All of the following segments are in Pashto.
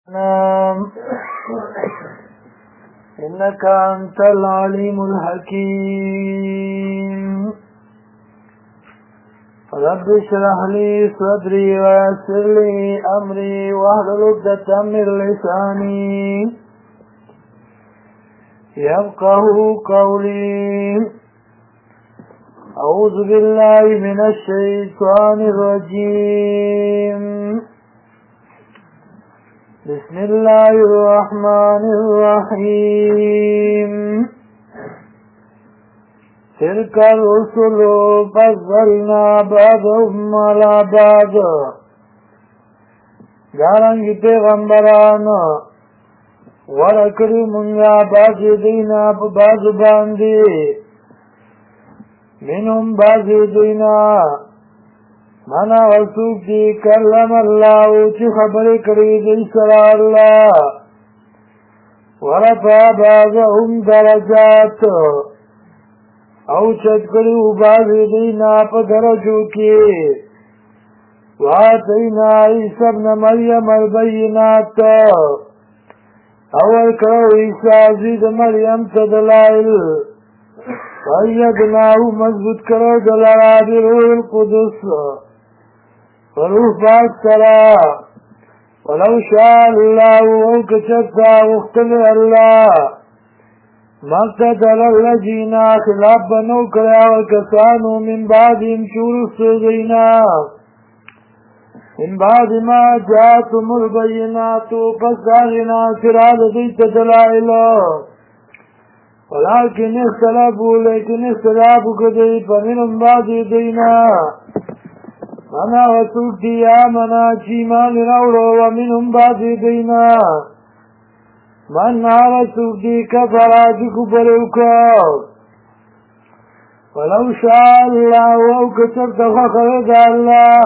إنك أنت العليم الحكيم رب اشرح لي صدري ويسر لي أمري واحلل عقدة من لساني يفقهوا قولي. أعوذ بالله من الشيطان الرجيم. بسم الله الرحمن الرحيم. تلك الرسل فضلنا بعضهم على بعض. دارنگی پیغمبران ورکړي مونږه بعضې دینا په بعضو باندې منهم بعضې دینا منا وڅوک چې کلم الله چې خبرې کړي دوی سره الله ورفع بعضهم درجات او چت کړي بعضې دینا په درجو کې وآتینا عیسی ابن مریم البینات اول کرو عیسی عزیز مریم تا دلائل وَأَيَّدْنَاهُ مضبوط کرو دلارا بروح القدس وروح پاک سرا ولو شاء اللہ وکچتا وختل اللہ مقتدل الذین خلاف بنو کرا وکسانو من بعدهم شورس غینا من بعد ما جاءتهم البينات فاستغنى سراد دیت دلائل ولكن اختلافوا لیکن اختلافوا کدی فمنهم بعد دینا منا وسوک دی آمنا چیمان روڑو ومنهم بعد دینا من وسوک دی کفرا چی کبروکا ولو شاء اللہ وکتب تفخرد اللہ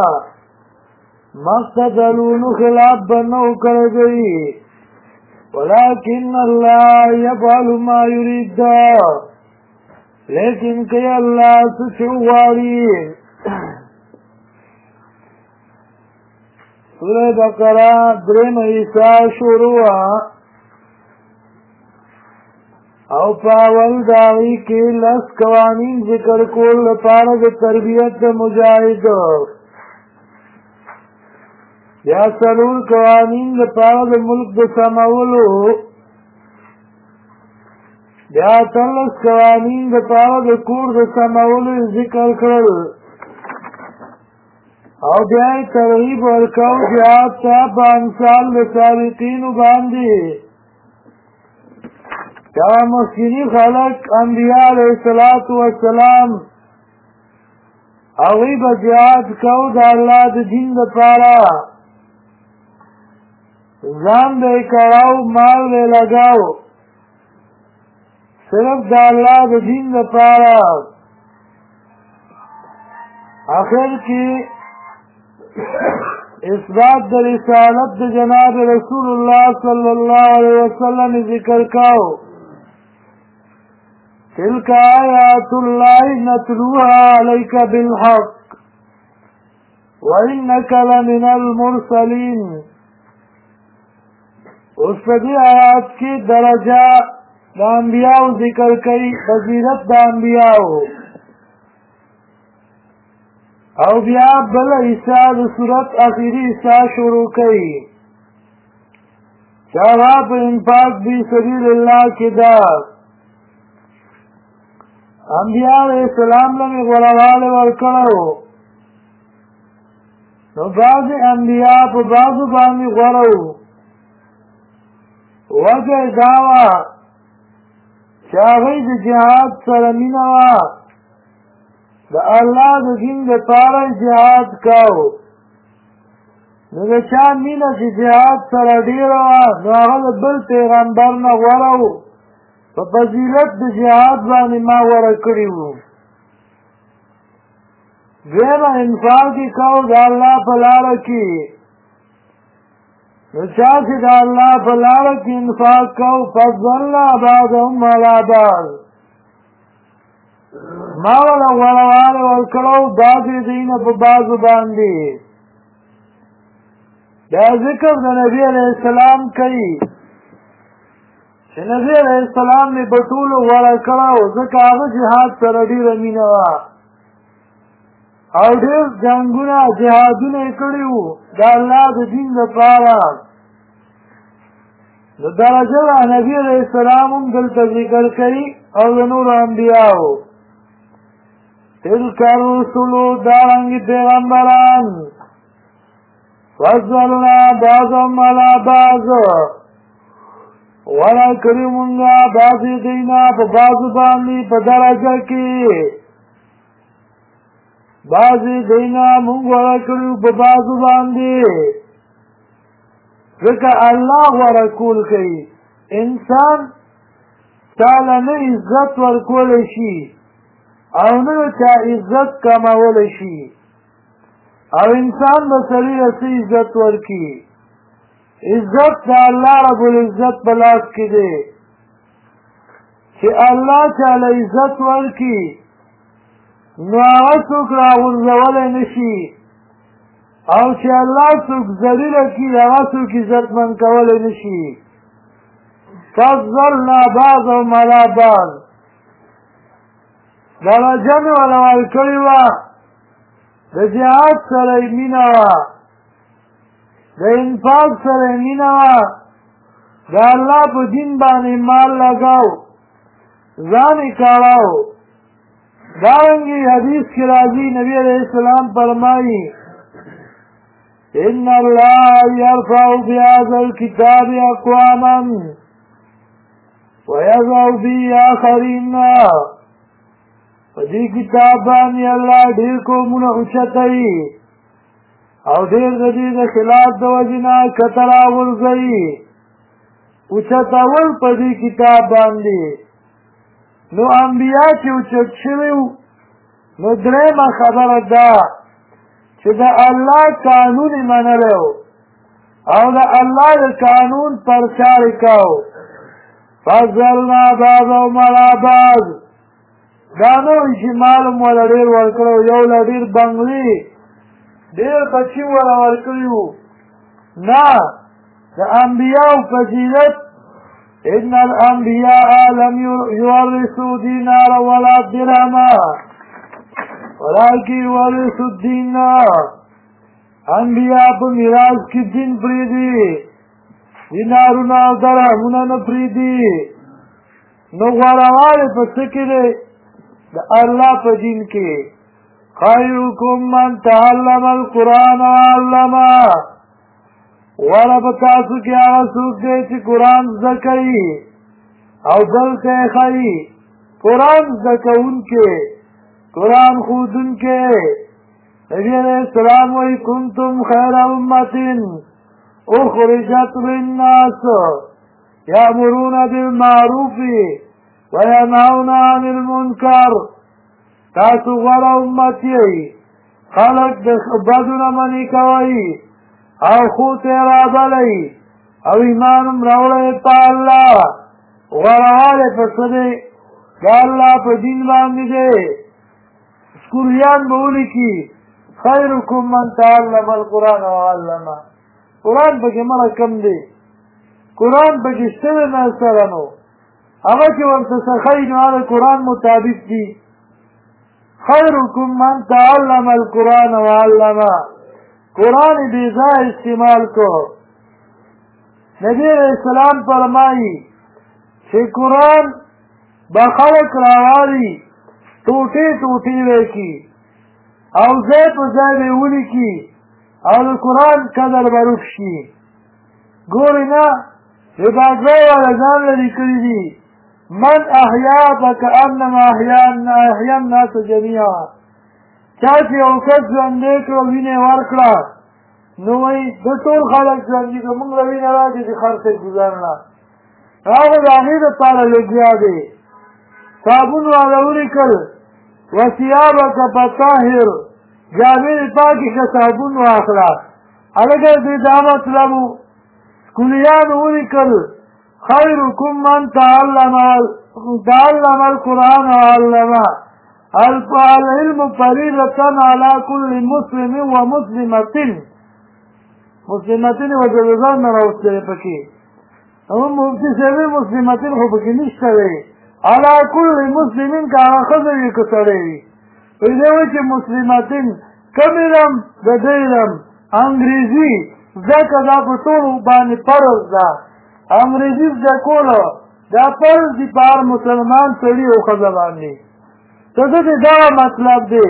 مقتدلون خلاف بنو کر گئی ولیکن اللہ یفعل ما یرید لیکن کہ اللہ سچواری. سورہ بقرہ درم عیسیٰ شروع او پاول داوی کے لس قوانین ذکر کول لپاره د تربیت مجاہد یا سلور قوانین لپاره د ملک د سمولو یا تلس قوانین لپاره د کور د سمولو ذکر کړل او بیا ترغیب ورکاو جهاد ته په امثال د سابقینو باندې یا مخکینی خلق انبیاء علیه الصلاة والسلام هغوی به جهاد کو د الله د دین دپاره ځان به یې کړاو مال به یې لګاو صرف د الله د دین دپاره آخر کې اثبات د رسالت د جناب رسول الله صلی الله علیه وسلم ذکر کاو. تلک آیات الله نتلوها علیک بالحق وانک لمن المرسلین. اس په دې آیات کې درجه د انبیاء ذکر کوي فضیلت د انبیاء او بیا بل حصہ د صورت اخیری حصہ شروع کوي چې هغه په انفاق فی سبیل الله کې ده. انبیاء علیه السلام له غوړوالی ورکړو نو بعضې انبیاء په بعضو باندې غوره وو. وجه یې دا وه چې هغوی د جهاد سره مینه وه د الله د دین دپاره جهاد کو. نو د چا مینه چې جهاد سره ډېره وه نو هغه د بل پیغمبر نه غوره و. په فضیلت د جهاد باندې ما غوره کړي وو. دویمه انفاق یې کو د الله په لاره کې. نو چا چې د الله په لاره کې انفاق کو فضلنا بعضهم علی بعض ما ولا غوړوالی ورکړو بعضې دوی نه په بعضو باندې دا ذکر د نبی علیہ السلام کوي چې نبی علیہ السلام می بطولو غوره کړو ځکه هغه جهاد سره ډېره مینه وه او ډېر جنګونه جهادونه یې کړي وو د الله د دین لپاره د درجه د نبي علیہ السلام هم دلته ذکر کوي او د نورو انبیاو تلک الرسل دارنګې پیغمبران فضلنا بعضهم علی بعض غوره کړي مونږه بعضې دینا په بعضو باندې په درجه کې بعضې دینا مونږ غوره کړي په بعضو باندې ځکه الله غوره کول کوي انسان تاله نه عزت ورکولی شي او نه چا عزت کمولی شي او انسان به سړي له څه عزت ورکړي عزت د الله رب العزت په لاس کې دی چې الله چاله عزت ورکړي نو هغه څوک راغورځولی نه شي او چې الله څوک ذلیله کړي هغه څوک عزتمند کولی نه شي فضلنا بعضهم علی بعض درجه مې ورله ورکړې وه د جهاد سره یې مینه وه د انفاق سره یې مینه وه د الله په دین باندې مال لګاو ځان یې کاراو دارنګې حدیث کې راځي نبي علیہ السلام فرمایي ان الله يرفع بهذا الكتاب اقواما ويضع به آخرين په دې کتاب باندې الله ډېر قومونه اوچتوي او ډېر د دې د خلاف د وجې نه کته راغورځوي اوچتول په دې کتاب باندې نو انبیا چې اوچت شوي نو درېیمه خبره ده چې د الله قانون یې منلی او د الله د قانون پرچار یې کو فضلنا بعضهم علی بعض دا نه وایي چې مال هم وله ډېر ورکړی یو له ډېر بنګلې ډېر بچي وله ورکړي وو نه د انبیاو فضیلت ان الانبیاء لم یورثوا دینارا ولا درهما ولكن ورثوا الدین انبیا په میراث کې دین پرېږدي دینارونه او درهمونه نه پرېږدي نو غوره په څه کې دی د الله په دین کې خیرکم من تعلم القرآن وعلمه غوره په تاسو کې هغه څوک دی چې قرآن زده کوي او بل ته یې ښایي قرآن زده کوونکی قرآن ښودونکی نبي علیہ السلام وایي کنتم خیر امة اخرجت للناس یأمرون بالمعروف وینهون عن المنکر تاسو غوره امت یئ خلک د بدو نه منې کوئ او ښو ته یې رابلئ او ایمان هم راوړئ په الله غورهوالی په څه دی د الله په دین باندې دی سکوریان به ولیکي خیرکم من تعلم القرآن وعلمه قرآن پکې مړه کم دی قرآن پکې شته دی نه سره نو هغه چې ورته څه ښایي نو هغه قرآن مطابق دي خیرکم من تعلم القرآن وعلمه قرآن بې ځایه استعمال کو نبی علیہ السلام فرمایي چې قرآن به خلک راوالي ټوټې ټوټې وکړي او ځای په ځای به یې ولیکي او د قرآن قدر به روښ شي ګورې نه عبادت والا ځان لرې کړي دي من احیا فکأنما احیا الناس جمیعا چا چې یو کس ژوندی کړه وینه یې ورکړه نو وایي د ټول خلک ژوندي کړه موږ له وینه راځي چې خرڅ یې ګزارله هغه د هغې دپاره لګیا دی صابون والا ولیکل وثیابک فطهر جامې دې پاکې کړه صابون واخله هلکه دې دا مطلب و سکولیانو ولیکل خیرکم من تعلم القرآن وعلمه العلم فریضة على كل مسلم ومسلمة مسلمتین ورته د ځان نه راوستلی پکې مفتي صاحب مسلمتین خو پکې نشته دی علا کل مسلمین که هغه ښځه وي که سړی وي دی وایي چې مسلمتین کم علم د ده علم انګریزي زده که دا په ټولو باندې فرض ده انګریزي زده کولو دا فرض دي په هر مسلمان سړي او ښځه باندې ته دې دغه مطلب دی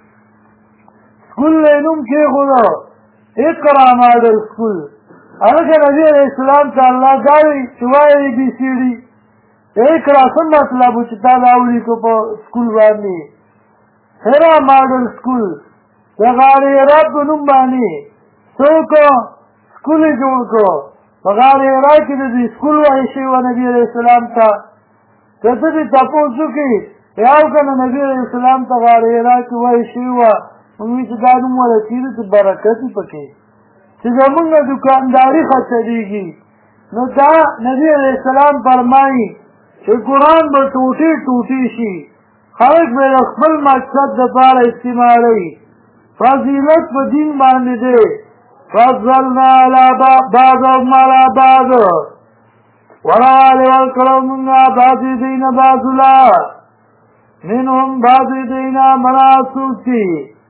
سکول یې نوم کېښودو اقرا ماډل سکول هلکه نبي علیه السلام ته الله دا وایي چې وایه بي سي ډي اقرا څه مطلب و چې تا دا ولیکو په سکول باندې حرا ماډل سکول د غاړې رب په نوم باندې څوک سکول یې جوړ کړو په غاړې را کې د دې سکول وایي شوي وه نبي علیه السلام ته که ته دې تپوس وکړي یو که نه نبي علیه السلام ته غاړې را کې وایي شوي وه موږ وایي چې دا نوم وله کېږي چې برکت وي پکې چې زمونږ دکانداري ختمېږي نو دا نبي علیه السلام فرمایي چې قرآن به ټوټې ټوټې شي خلک به د خپل مقصد دپاره استعمالوي فضیلت په دین باندې دی فضلنا بعضهم على بعض وروالی ورکړو مونږه بعضې دوی نه بعضله منهم بعضې دوی نه مناسوک دي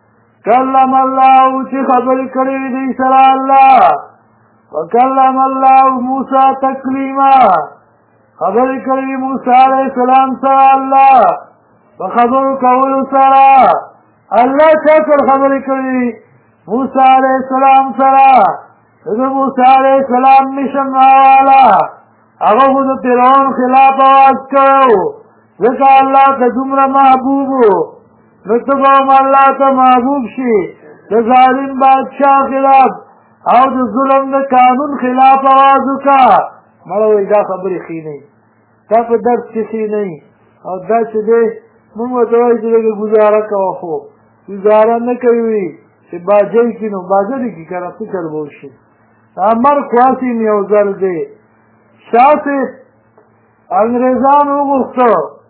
کلم الله چې خبرې کړې وي دوی سره الله وکلم الله موسی تکلیما خبرې کړې وي موسی علیه السلام سره الله په خبرو کولو سره الله چا سره خبرې کړې وي موسی علیه السلام سره د موسی علیه السلام مشن والا هغه خو د فرعون خلاف اواز کړو ځکه الله ته دومره محبوب و نو ته به هم الله ته محبوب شي د ظالم بادشاه خلاف او د ظلم د قانون خلاف اواز وکړه مړه وایي دا خبرې ښې نه وي تا په درس کې ښې نه وي او دا چې دی مونږ ورته وایو چې لږه ګزاره کوه خو ګزاره نه کوي چې باجۍ کي نو باجه دې کي که نه فکر به وشي دا مرګ خلاص یې یو ځل دی شاه صاحب انګریزان وغوښته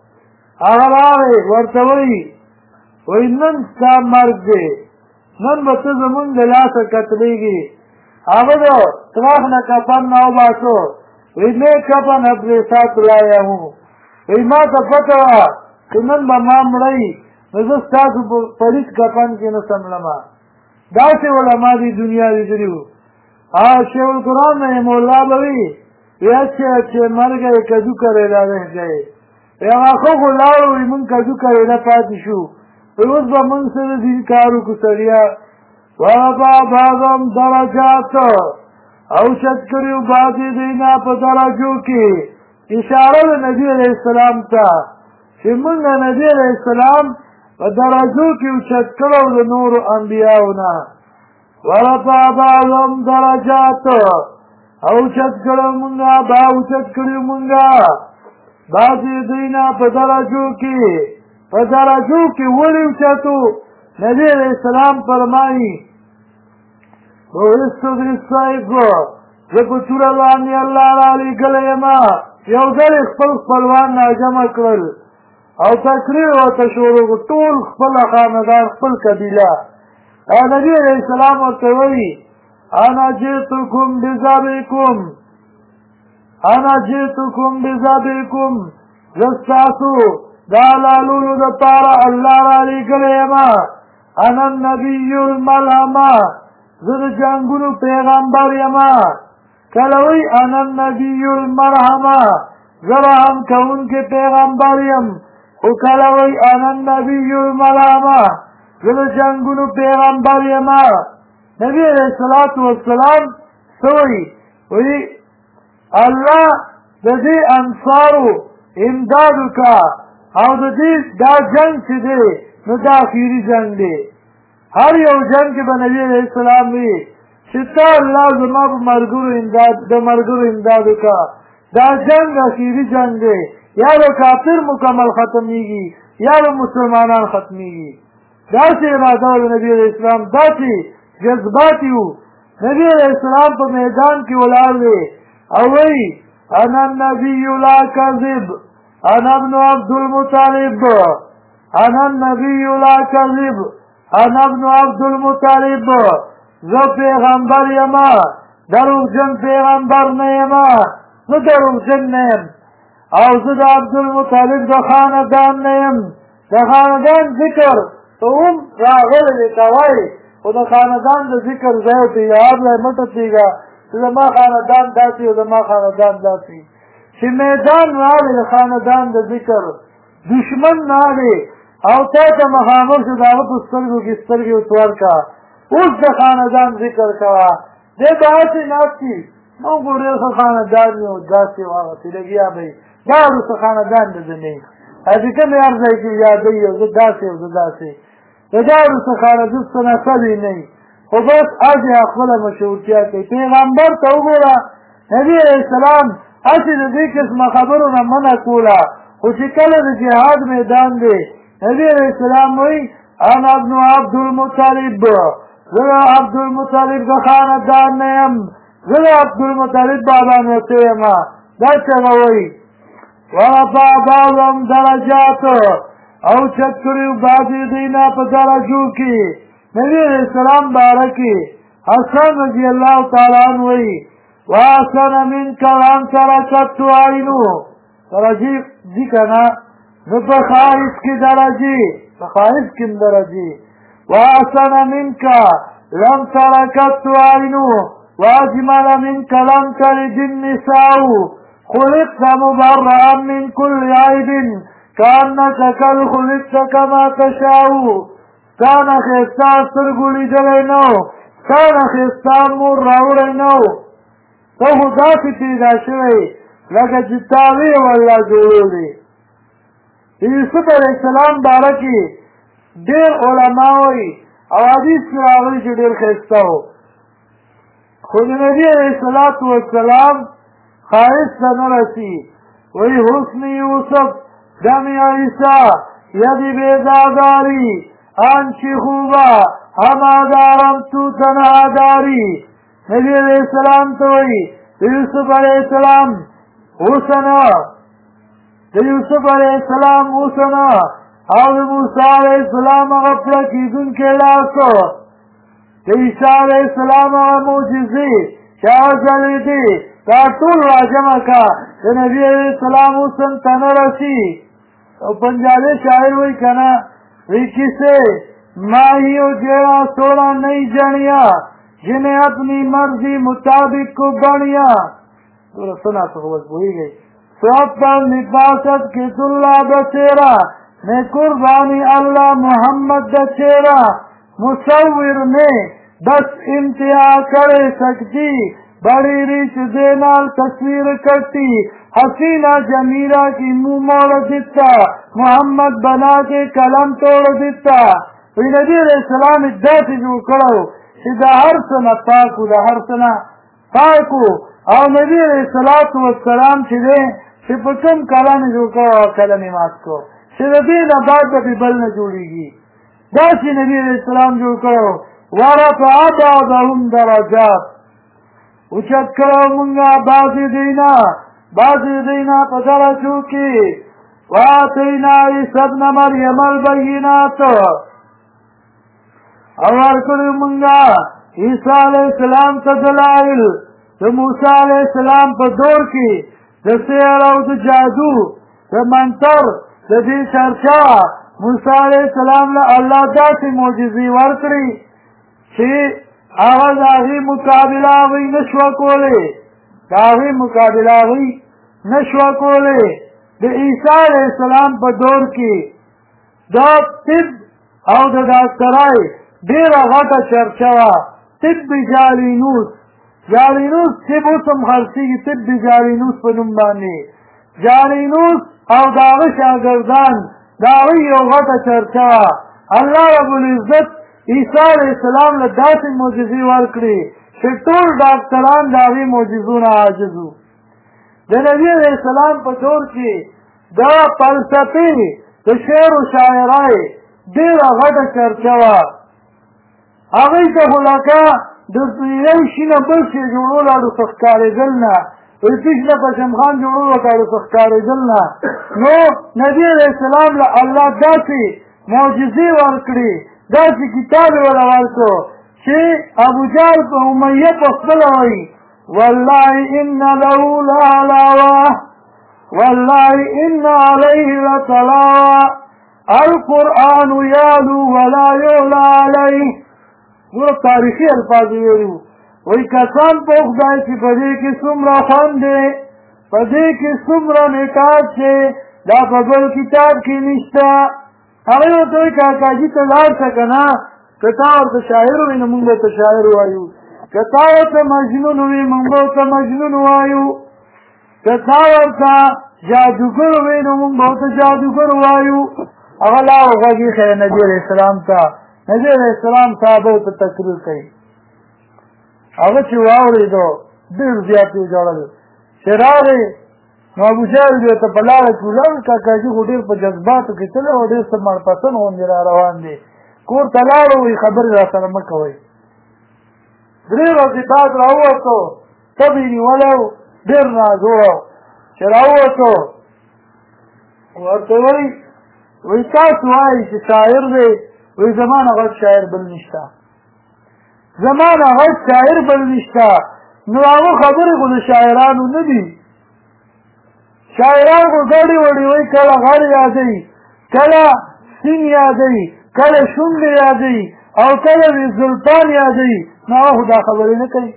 هغه راغی ورته وایي وایي نن ستا مرګ دی نن به ته زمونږ د لاسه قتلېږي هغه د تراخ نه کفن نه وباسو وایي میں کفن اپنے ساتھ لایا ہوں وایي ما ته پته وه چې نن به ما مړی نو زه ستاسو په پلیت کفن کې نه سملمه داسې علما دي دنیا لیدلي وو شیخ القرآن رحم الله به وي اچھے اچھے مر گئے کدو کریلا رہ گئے هغه خو لاړو وایي مونږ کدو کریلا پاتې شو اوس به مونږ سره دین کار وکړو سړیا ورفع بعضهم درجات او شت کړي بعضې دوی نه په درجو کې اشاره د نبي علیه السلام ته چې مونږ د نبي علیه السلام په درجو کې اوچت کړو د نورو انبیاو نه ورفع بعضهم درجات اوچت کړو مونږه با اوچت کړي مونږه بعضې دوی نه په درجو کې ولې اوچتو نبي علیه السلام فرمایي وایستو صاحب زه په توره باندې الله رالیږلی یمه یو ځل خپل خپلوان ناجمع کړل او تقریر ورته شروع کړو ټول خپله خاندان خپل قبیله نبي علیه السلام ورته وایي انا جئتکم بذبیکم زه ستاسو دا لالولو دپاره الله رالیږلی یمه انا النبی الملهمه زه د جنګونو پیغمبر یمه کله وایي انا النبی المرحمه زه رحم کوونکی پیغمبر یم خو کله وایي انا النبی الملهمه زه د جنګونو پیغمبر یمه نبی علیه الصلاة والسلام څه وایي الله د دې انصارو امداد وکړه او د دې دا جنګ چې دی نو دا اخري جنګ دی هر یو جنګ کې به نبي علیه السلام وي چې تا الله زما په ملګرو امداد وکړه دا جنګ اخري جنګ دی یا به کافر مکمل ختمیږي یا به مسلمانان ختمیږي داسې اراده د نبي علیه السلام داسې جذبات وو نبي علیه السلام په میدان کې ولاړ دی او وایي انا النبي لا کذب انا ابن عبد المطلب انا النبي لا کذب انا ابن عبد المطلب زه پیغمبر یما دروغجن پیغمبر نه یما زه دروغجن نه یم او زه د عبدالمطلب د خاندان نه یم د خاندان ذکر ته هم راغلی دی کوئ خو د خاندان د ذکر ځای ورته یاد دی مه ټپېږه چې زما خاندان داسې او زما خاندان داسې چې میدان راغی د خاندان د ذکر دشمن راغی او تا ته مخامخ شو د هغه په سترګو کې سترګې ورته ورکړه اوس د خاندان ذکر کوه دی به هسې ناست وي موږ خو ډېر ښه خاندان یو داسې او هغسې لګیا به وي دا وروسته خاندان د زه نه وي چې کوم هر ځای کې یادوي او زه داسې او زه داسې د دا وروسته خاندان څه نسل یې نه وي خو بس هسې خپله مشهورتیا کوي پیغمبر ته وګوره نبي علیه السلام هسې د دې قسمه خبرو نه منع کوله خو چې کله د جهاد میدان دی نبي علیه السلام وایي انا ابن عبدالمطلب زه د عبدالمطلب د خاندان نه یم زه د عبدالمطلب بابا نوته یم دا څنګه وایي ورفع بعضهم درجات او چت کړي بعضې دوی نه په درجو کې نبي علیه السلام باره کې حسن رضی الله تعالی عنه وایي واحسن منک لم ترکت عینو درجې دي که نه نو په خارج کې درجې په خارج کې هم درجې واحسن منک لم ترکت عینو واجمل منک لم تلد النساء خلقت مبرئا من كل عیب كأنك قد خلقت كما تشاء ستان ښایسته سترګو لیدلی نه و ستان ښایسته مور راوړی نه و ته خو داسې پیدا شوی لکه چې تاوې والله جوړولی د یوسف علیه السلام باره کې ډېر علما وایي او حدیث کې راغلي چې ډېر ښایسته و خو د نبي علیه الصلاة والسلام ښایست ته نه رسي وایي حسن یوسف دم عیسی یدی بیزاداری آنچی خوبا هما دارم تو تنها داری نبی علیہ السلام تو وی یوسف علیہ السلام حسنا یوسف علیہ السلام حسنا او موسیٰ علیہ السلام غفلہ کی دن کے لاسو عیسیٰ علیہ السلام موجزی شاہ جلی دی دا طول راجمہ کا نبی علیہ السلام حسن تنرسی او پنجابی شاعر ہوئی کنا وی کسے ماہی و جیرا سوڑا نہیں جانیا جنہیں اپنی مرضی مطابق کو بڑھیا سنا تو بس بھوئی گئی سواب پر نفاست کس اللہ بچیرا میں قربانی اللہ محمد بچیرا مصور میں بس انتہا کرے سکتی بڑی ریچ دینال تصویر کرتی حسینہ جمیلہ کی منہ موڑ دیتا محمد بنا کے قلم توڑ دیتا وی نبی علیہ السلام داسې جوړ کړو چې د هر څه نه پاک و د هر څه نه پاک و او نبی علیہ الصلاة والسلام چې دی چې په کوم قلم یې جوړ کړو او قلم یې مات کړو چې د دې نه بعد به بل نه جوړېږي داسې نبی علیہ السلام جوړ کړو ورفع بعضهم درجات اوچت کړو مونږه بعضې دینا په درجو کې واتینا عیسی ابن مریم البینات او ورکړو مونږه عیسی علیہ السلام ته دلایل د موسی علیہ السلام په دور کې د سحر او د جادو د منتر د دې چرچا موسی علیہ السلام له الله داسې معجزې ورکړي چې هغه د هغې مقابله هغوی نه شوه کولی د هغې مقابله هغوی نه شوه کولی د عیسی علیہ السلام په دور کې دا طب او د ډاکټرۍ ډېره غټه چرچه وه طب جالینوس طب اوس هم خرڅېږي طب جالینوس په نوم باندې جالینوس او د هغه شاګردان د هغوی یو غټه چرچه وه الله رب العزت عیسی علیہ السلام له داسې معجزې ورکړي چې ټول ډاکټران د هغې معجزو نه عاجز وو د نبي علیہ السلام په دور کې دا فلسفې د شعر و شاعرۍ ډېره غټه چرچه وه هغوی ته خو لکه د یو شي نه بل شی جوړول اړو څه ښکارېدل نه وایي پیش نه پشمخان جوړول ورته اړو څه ښکارېدل نه نو نبي علیہ السلام له الله داسې معجزې ورکړي داسې کتاب یې وله ورکړو چې ابو جهل په امیه په خپله وایي والله ان له لعلاوه والله ان عليه لتلاوه القرآن يعلو ولا يعلى عليه. ګوره تاریخي الفاظ ویلو وایي کسان په خدای چې په دې کې څومره خوند دی په دې کې څومره نکات چې دا په بل کتاب کې نشته. هغه ورته وایي کاکاجي ته لاړ شه که نه که تا ورته شاعر وایي نو موږ ورته شاعر وایو که تا ورته مجنون وایي موږ ورته مجنون وایو که تا ورته جادوګر وایي نو موږ ورته جادوګر وایو. هغه لاړ غوږ ایښی نبي علیه السلام ته نبي علیه السلام صحابو ته تقریر کوي. هغه چې واورېدو ډېر زیات یې ژړل چې راغی نو ابوجهل دې ورته په لاره کې ولاړ کاکاجي خو ډېر په جذباتو کې تللی او ډېر څه مړپسند غوندې را روان دی کور ته لاړو وایي خبرې را سره مه کوئ. 3 ورځې بعد راووتو تب یې نیولی و ډېر نازوړه چې راووتو ورته وایي وایي تاسو وایي چې شاعر دی وایي زما نه غټ شاعر بل نشته زما نه غټ شاعر بل نشته. نو هغه خبرې خو د شاعرانو نه دي شاعران خو ګډې وړې وایي کله غر یادوي کله سیند یادوي کله شونډې یادوي او کله زلطان یادوي نو هغه خو دا خبرې نه کوي.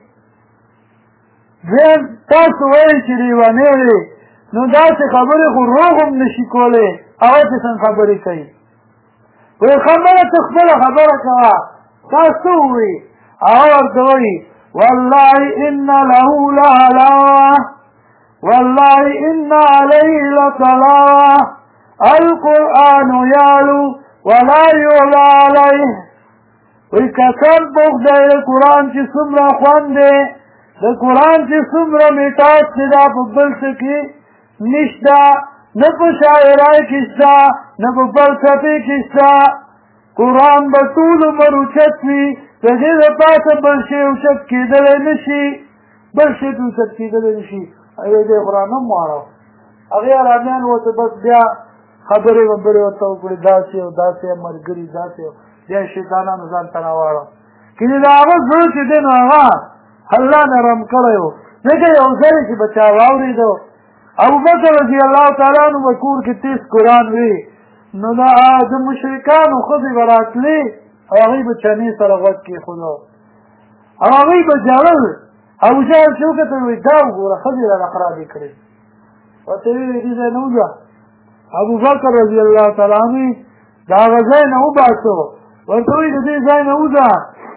تاسو وایئ چې لیونی دی نو داسې خبرې خو روغ هم نشي کولی هغه چې څنګه خبرې کوي. وایي خبره ته خپله خبره کوه تاسو ووایي هغه ورته وایي والله ان له لعلاوه والله ان عليه لتلاوه القرآن يعلو ولا يعلى عليه. وایي کسان په خدای د قرآن چې څومره خوند دی د قرآن چې څومره میټاس چې دا په بل څه کې نشته نه په شاعرۍ کې شته نه په فلسفې کې شته. قرآن به ټول عمر اوچت وي د دې د پاسه بل شی اوچت کېدلی نه شي بل شی ته اوچت کېدلی نه شي. هغې دې قرآن هم واړو هغې ارامیان ورته بس بیا خبرې وبرې ورته وکړې داسې او داسې ملګري داسې بیا شیطانانو ځان ته راواړو کله د هغه زړه چې دی نو هغه الله نرم کړی و ځکه یو ځای چې به چا واورېدو ابوبکر رضی الله تعالی عنه به کور کې 30 قرآن وي نو د مشرکانو ښځې به راتلې او هغوی به چنې سره غوږ کېښودو او هغوی به ژړل. ابوجهل چې وکتل وایي دا وګوره ښځې راله خرابې کړې ورته ویې وایي دې ځای نه وځه. ابوبکر رضی الله تعالی عنه د هغه ځای نه وباسو ورته وایي د دې ځای نه وځه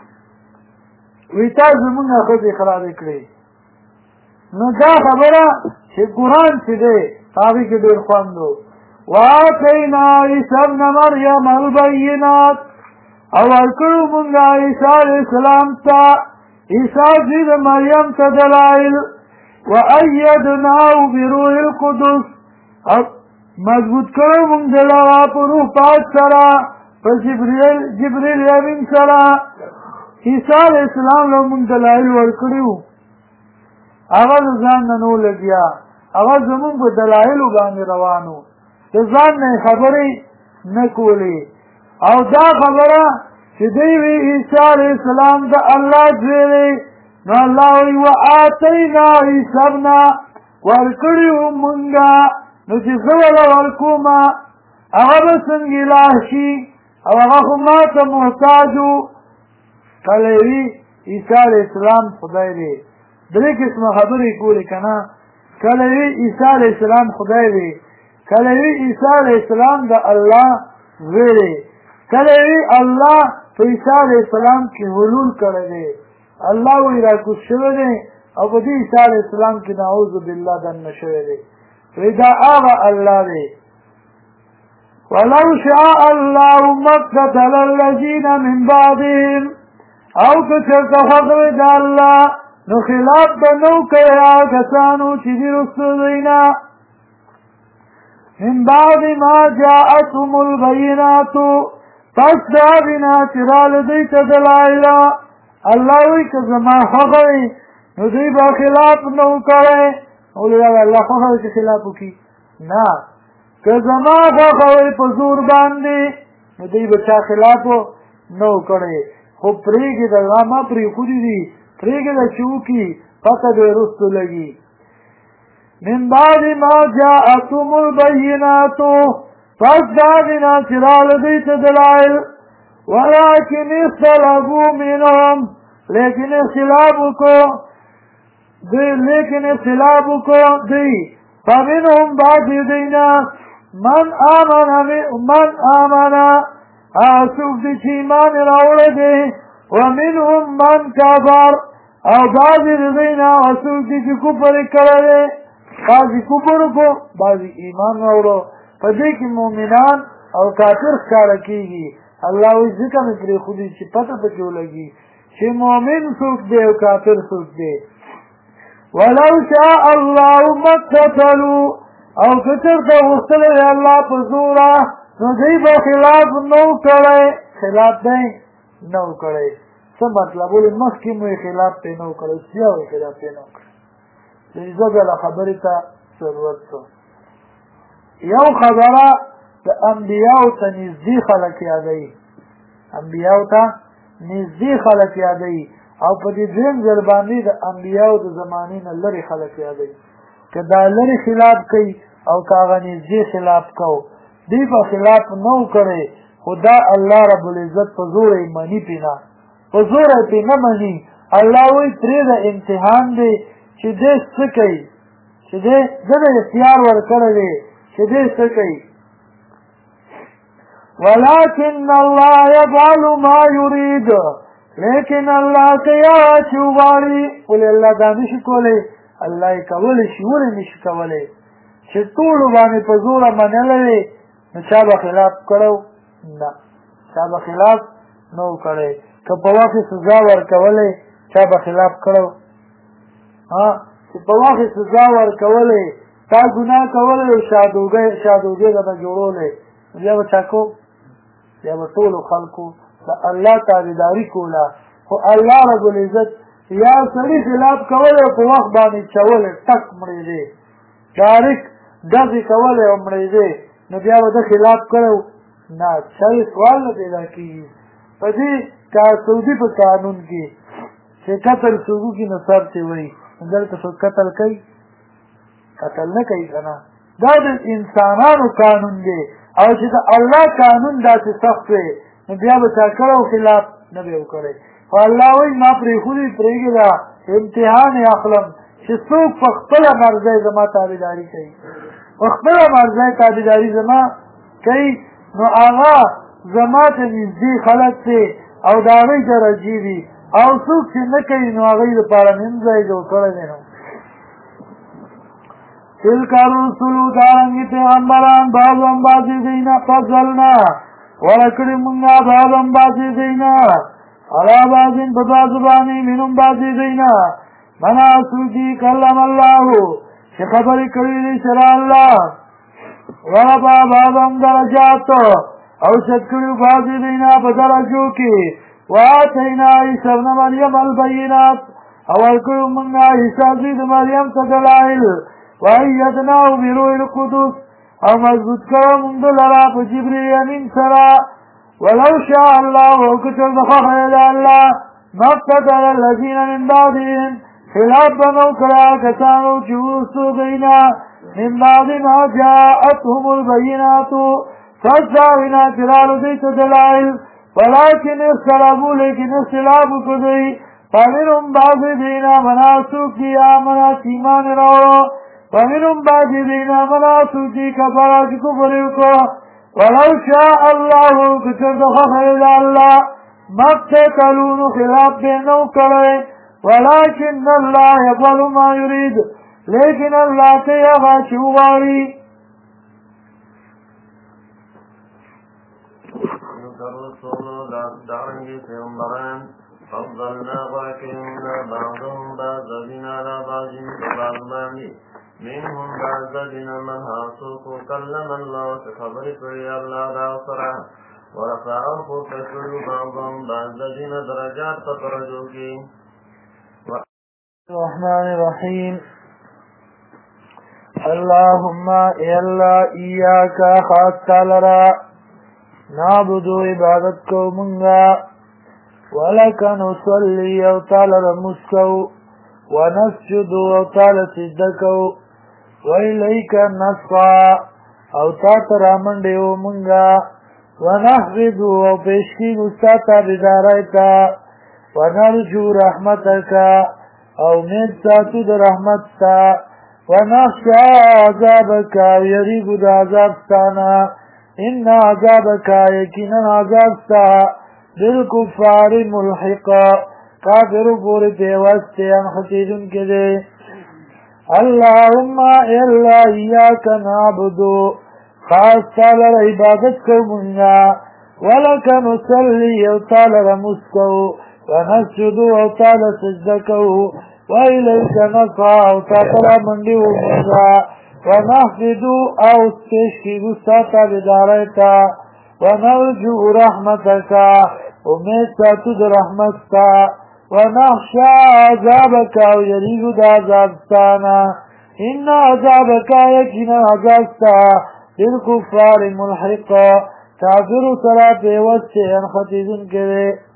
وایي تا زمونږ ښځې خرابې کړې. نو دا خبره چې قرآن چې دی هغې کې ډېر خوند و. وآتینا عیسی ابن مریم البینات او ورکړو مونږ عیسی علیه السلام ته عیسی زوی د مریم ته دلایل وایدناه بروح القدس او مضبوط کړو مونږ د هغه په روح پاک سره په جبریل امین سره عیسی علیه السلام له مونږ دلایل ورکړي وو هغه د ځان نه نو لګیا هغه زمونږ په دلایلو باندې روان و د ځان نه خبرې نه کولې او دا خبره چې دوی وی عیسی علیه السلام د الله زوی دی نو الله وایي وآتینا عیسی ابن ورکړي وو مونږه نو چې زه وله ورکومه هغه به څنګه اله شي او هغه خو ما ته محتاج و. کله وي عیسی علیه السلام خدای دی 3 قسمه خبرې کولې که نه کله وي عیسی علیه السلام خدای دی کله وي عیسی علیه السلام د الله زوی دی کله وي الله په عیسی علیه السلام کې حلول کړی دی الله وایي راکوز شوی دی او په دې عیسی علیه السلام کې نعوذ بالله دننه شوی دی وایي دا هغه الله دی. ولو شاء الله ما اقتتل الذین من بعدهم او که چېرته خوښه وي د الله نو خلاف به نو کوي هغه کسانو چې دي رسو دوی نه من بعد ما جاءتهم البینات پس د هغې نه چې راله دوی ته دلایل الله وایي که زما خوښه وي نو دوی به خلاف نه و کړی ولې الله خوښه وي چې خلاف وکړي نه که زما خوښه وي په زور باندې نو دوی به چا خلاف نه و کړی خو پرېږده ما پرېښودي دي پرېږده چې وکړي پته به یې رستو لګي من بعد ما جاءتهم البينات پس د هغې نه چې راغله دوی ته دلایل ولکن اختلفوا منهم لیکن اختلاف وکړو دوی فمنهم بعض دوی نه من آمن څوک دی چې ایمان یې راوړی دی ومنهم من کفر او بعض د دوی نه څوک دی چې کفر یې کړی دی بعضې کفر وکړو بعضې ایمان راوړو په دې کې مؤمنان او کافر ښکاره کېږي الله وایي ځکه مې پرېښودي چې پته پکې ولګي چې مؤمن څوک دی او کافر څوک دی ولو شاء الله ما اقتتلوا او که چېرته غوښتلی دی الله په زوره نو دوی به خلاف نه و کړی خلاف دی نه و کړی څه مطلب ولې مخکې مو یې خلاف پرې نه و کړی اوس بیا یې خلاف پرې نه و کړی د عزت والا خبرې ته ضرورت شو یو خبره د انبیاو ته نږدې خلک یادوي انبیاو ته نږدې خلک یادوي او په دې دویم ځل باندې د انبیاو د زمانې نه لرې خلک یادوي که دا لرې خلاف کوي او که هغه نږدې خلاف کو دوی په خلاف نه و کړی خو دا الله رب العزت په زور یې مني پې نه په زور یې پې نه مني الله وایي پرې د امتحان دی چې دی څه کوي چې دی ده د اختیار ورکړی دی چې دی څه کوي ولكن الله يفعل ما يريد لیکن الله کوي هغه چې وغواړي ولې الله دا نشي کولی الله یې کولی شي ولې نشي کولی چې ټولو باندې په زوره منلی نو چا به خلاف کړی نه چا به خلاف نه و کړی که په وخت سزا ورکولی چا به خلاف کړی چې په وخت سزا ورکولی تا ګناه کولی او شادوګۍ درته جوړولی بیا به چا کو بیا به ټولو خلکو د الله تابعداري کوله خو الله رب العزت یا سړي خلاف کولی او په وخت باندې چولی ټک مړېدی ډایرکټ ډزې کولی او مړېدی نو بیا به ده خلاف کړی نه چا یې سوال نه پیدا کېږي په دې سعودي په قانون کې چې قتل څوک وکړي نو سر چې وایي دلته څوک قتل کوي قتل نه کوي که نه دا د انسانانو قانون دی او چې د الله قانون داسې سخت وی نو بیا به چا کړی او خلاف نه به یې وکړی خو الله وایي ما پرېښودي پرېږده امتحان یې اخلم چې څوک په خپله مرضۍ زما تابعداري کوي په خپله مرضۍ تابعداري زما کوي نو هغه زما ته نږدې خلک دی او د هغوی درجې دي او څوک چې نه کوي نو هغوی لپاره نیم ځای جوړ کړی دی نو تلک الرسل دارنګې پیغمبران بعضهم بعضې دینا فضلنا ورکړي مونږه بعضهم بعضې دینا علی بعضین په بعضو باندې منهم بعضې دینا منا څوک کلم الله چې خبرې کړي دي سره الله ورفع بعضهم درجات او چت کړي بعضې دینا په درجو کې وآتینا عیسی ابن مریم البینات او ورکړو مونږه عیسی زوی د مریم ته دلایل وَأَيَّدْنَاهُ بِرُوحِ الْقُدُسِ او مضبوط کړو مونږ لرا په جبرئیل امین سره ولو شاء الله وکتل بخواه الله ما اقتتل الذین من بعدهم خلاف بنو کرا کسانو چوستو دینا من بعد ما جاءتهم البینات فاستاوینا چرالو دیت دلائل ولكن اختلافو لیکن اختلافو کدوی فمنهم بعض دینا مناسو کی آمنا ایمان راو ومنهم بعض دینا مناسو کی کفرا کی کفریو کو ولو شاء الله کچر دخخ الى الله مقتتلون خلاف بینو کرے ولكن الله يفعل ما يريد لیکن اللہ کے یغا چوغاری الرسول دارنگی پیغمبران فضلنا واکرمنا بعضهم بعضین على بعضین بعضمانی منهم بعضین من حاسوکو کلم اللہ خبر کری اللہ را سرا ورفعه فکر بعضهم بعضین درجات فترجو کی الرحمن الرحیم اللهم اے اللہ ایاکا خاص تالرا نعبدو عبادت کو منگا ولك نصلي او تعالى رمسكو ونسجد او تعالى سجدكو وإليك نسعى او تاترا من دیو منگا ونحفظ او پیشکی گستاتا بدارائتا ونرجو رحمتك او مید ساتو در رحمتتا ونخشى عذابك او یریگو دا عذابستانا ان عذابك یکینا عذابستا بالکفار ملحقا کافر پوری پیوستے انخطیدن کے دے اللہم اے اللہ ایاک نعبدو خاص تالا عبادت کو منگا ولک نصلی او تالا رمسکو ونسجدو او تالا سجدکو وإلیک نصع او تالا مندیو منگا ونحفدو او استشکی گستاتا بدارتا ونرجو رحمتك امید ساتو در رحمتتا ونخشى عذابك ويريد دا عذابتانا ان عذابك يكن عذابتا للكفار ملحقا كافر سرا پیوست انخطیزن کرے